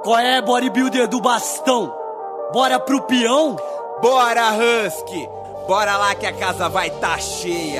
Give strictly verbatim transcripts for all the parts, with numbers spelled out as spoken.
Qual é, bodybuilder do bastão? Bora pro peão? Bora, Husky! Bora lá que a casa vai tá cheia.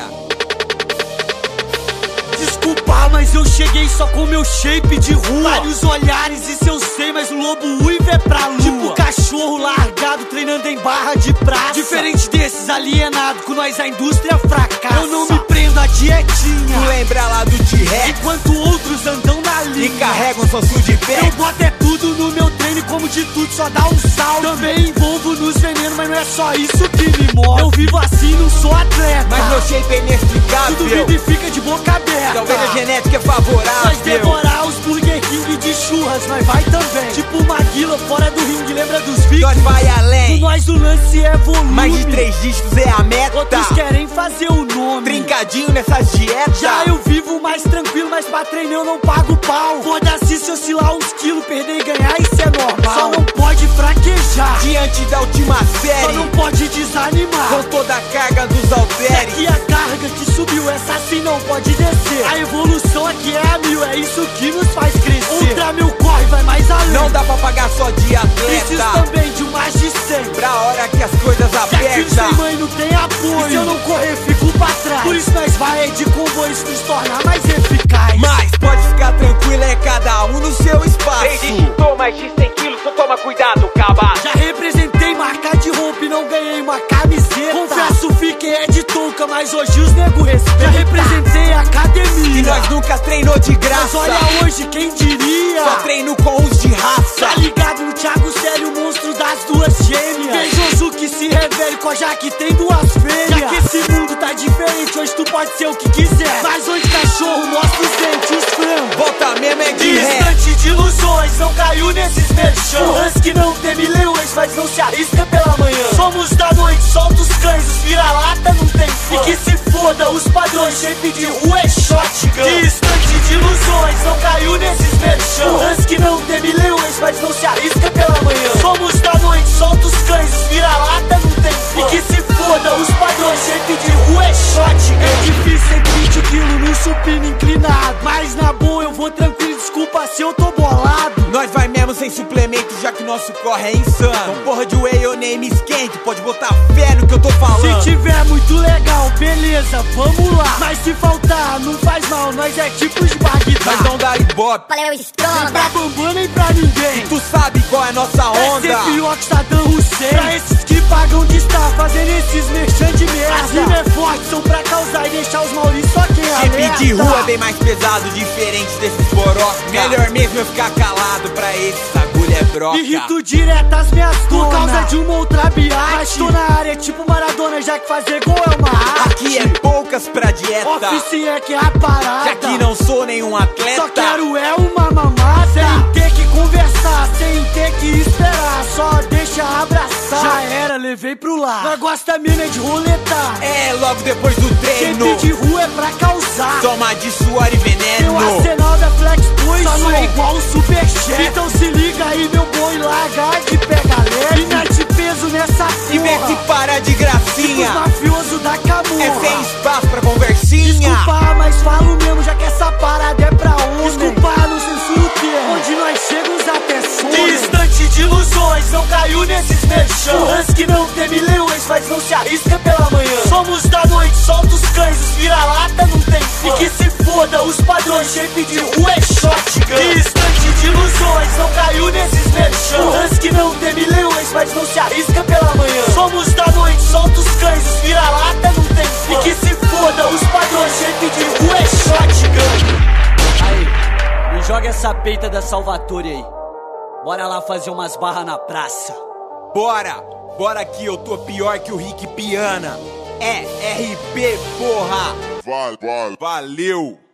Desculpa, mas eu cheguei só com meu shape de rua. Vários olhares, isso eu sei, mas o lobo uiva é pra lua. Tipo cachorro largado, treinando em barra de praça. Diferente desses alienados, com nós a indústria fracassa. Eu não me prendo a dietinha. Tu lembra lá do T-Rex? Enquanto outros andam na linha e carregam só sul de pé. Eu boto é tudo no meu treino, como de tudo só dá um salto. Também envolvo nos venenos, mas não é só isso que me move. Eu vivo assim, não sou atleta, mas meu shape é inexplicável. Tu duvida e fica de boca aberta. Talvez a genética é favorável. Nós devorar os Burger King de churras, nós vai também. Tipo Maguila fora do ringue, lembra dos vídeos? Nós vai além. Com nós o lance é volume. Mais de três dígitos é a meta. Outros querem fazer o nome. Trincadinho nessas dietas. Já eu vivo mais tranquilo, mas pra treinar eu não pago pau. Foda-se se oscilar uns quilos, perder e ganhar, isso é normal. Só não pode fraquejar diante da última série. Só não pode desanimar com toda a carga dos halteres. Aqui a carga que subiu, essa assim não pode descer. A evolução aqui é a mil, é isso que nos faz crescer. Ultra meu corre, vai mais além. Não dá pra pagar só de atleta. Preciso também de um mais de cem. Pra hora que as coisas apertam. Sem mãe não tem apoio. E se eu não correr, fico pra trás. Por isso nós vai de comboio, isso nos torna mais eficaz. Mas pode ficar tranquilo, é cada um no seu espaço. Três dígitos, mais de cem quilos, só toma cuidado, caba. Já representei marca de roupa e não ganhei uma camiseta. Confesso, fiquei é de touca, mas hoje os nego respeitam. Já representei a academia e nós nunca treinou de graça. Mas olha hoje, quem diria? Só treino com os de raça. Tá ligado no Thiago Sério, o monstro das duas gêmeas. Beijoso que se revele com a Jaque tem duas fêmeas. Já que esse mundo tá diferente, hoje tu pode ser o que quiser. Mas onde cachorro mostra os dentes, os frangos. Volta mesmo é de ré. Distante de ilusões, não caiu nesses merchan. O Husky não teme leões, mas não se arrisca pela manhã. Somos da noite, solta os cães, os vira-lata não tem fã. E que se foda os padrões, shape de rua é shotgun. Distante de ilusões, não caiu nesses merchan. O Husky não teme leões, mas não se arrisca pela manhã. Somos da noite, solta os cães, os vira-lata não tem fã. E que se foda os padrões, shape de rua é shotgun. É difícil ser vinte quilos no supino inclinado, mas na boa eu vou tranquilo, desculpa se eu tô bolado. Nós vai mesmo sem suplemento, já que nosso corre é insano. Com porra de whey eu nem me esquento, pode botar fé no que eu tô falando. Se tiver muito legal, beleza, vamos lá. Mas se faltar, não faz mal, nós é tipo os Bagdá. Nós não dá ibope, valeu, estronda. Não tá bambando nem pra ninguém. E tu sabe qual é a nossa onda. É ser pior que Saddam Hussein. Pra esses que pagam de estar fazendo esses merchan de merda. As rimas é forte, são pra causar e deixar os Maurícios só quem alerta. Shape de rua é bem mais pesado, diferente desses borocas. Melhor mesmo eu ficar calado, pra eles agulha é broca. Irrito direto as minhas donas por causa de uma outra biate. Mas tô na área tipo Maradona, já que fazer gol é uma arte. Aqui é poucas pra dieta. Oficina é que é a parada. Já que não sou nenhum atleta, só quero é uma mamada. Sem ter que conversar, sem ter que esperar, só deixa abraçar. Já era, levei pro lar. Nós gosta mesmo é de roletar. É logo depois do treino. Shape de rua é pra causar. Toma de suor e veneno. Meu arsenal da Flex Plus só não é igual o Superchat. Então se liga aí meu boi, larga de pega leve. E mete peso nessa porra. E vê se para de gracinha. Tipo mafioso da Camorra. É sem espaço pra conversinha. Desculpa, mas falo mesmo, já que essa parada é pra homem. Desculpa, não censuro o termo. Onde nós chegamos até some. Distante de ilusões, não caiu nesses merchan. O Husky não teme leões, mas não se arrisca pela manhã. Somos da noite, solta os cães, os vira-lata não tem fã. E que se foda os padrões, shape de rua é shotgun. Distante de ilusões, não caiu nesses merchan. O Husky não teme leões, mas não se arrisca pela manhã. Somos da noite, solta os cães, os vira-lata não tem fã. E que se foda os padrões, shape de rua é shotgun. Aí, me joga essa peita da Salvatore aí. Bora lá fazer umas barras na praça. Bora, bora que eu tô pior que o Rick Piana. É R P, porra. Vai, vai. Valeu.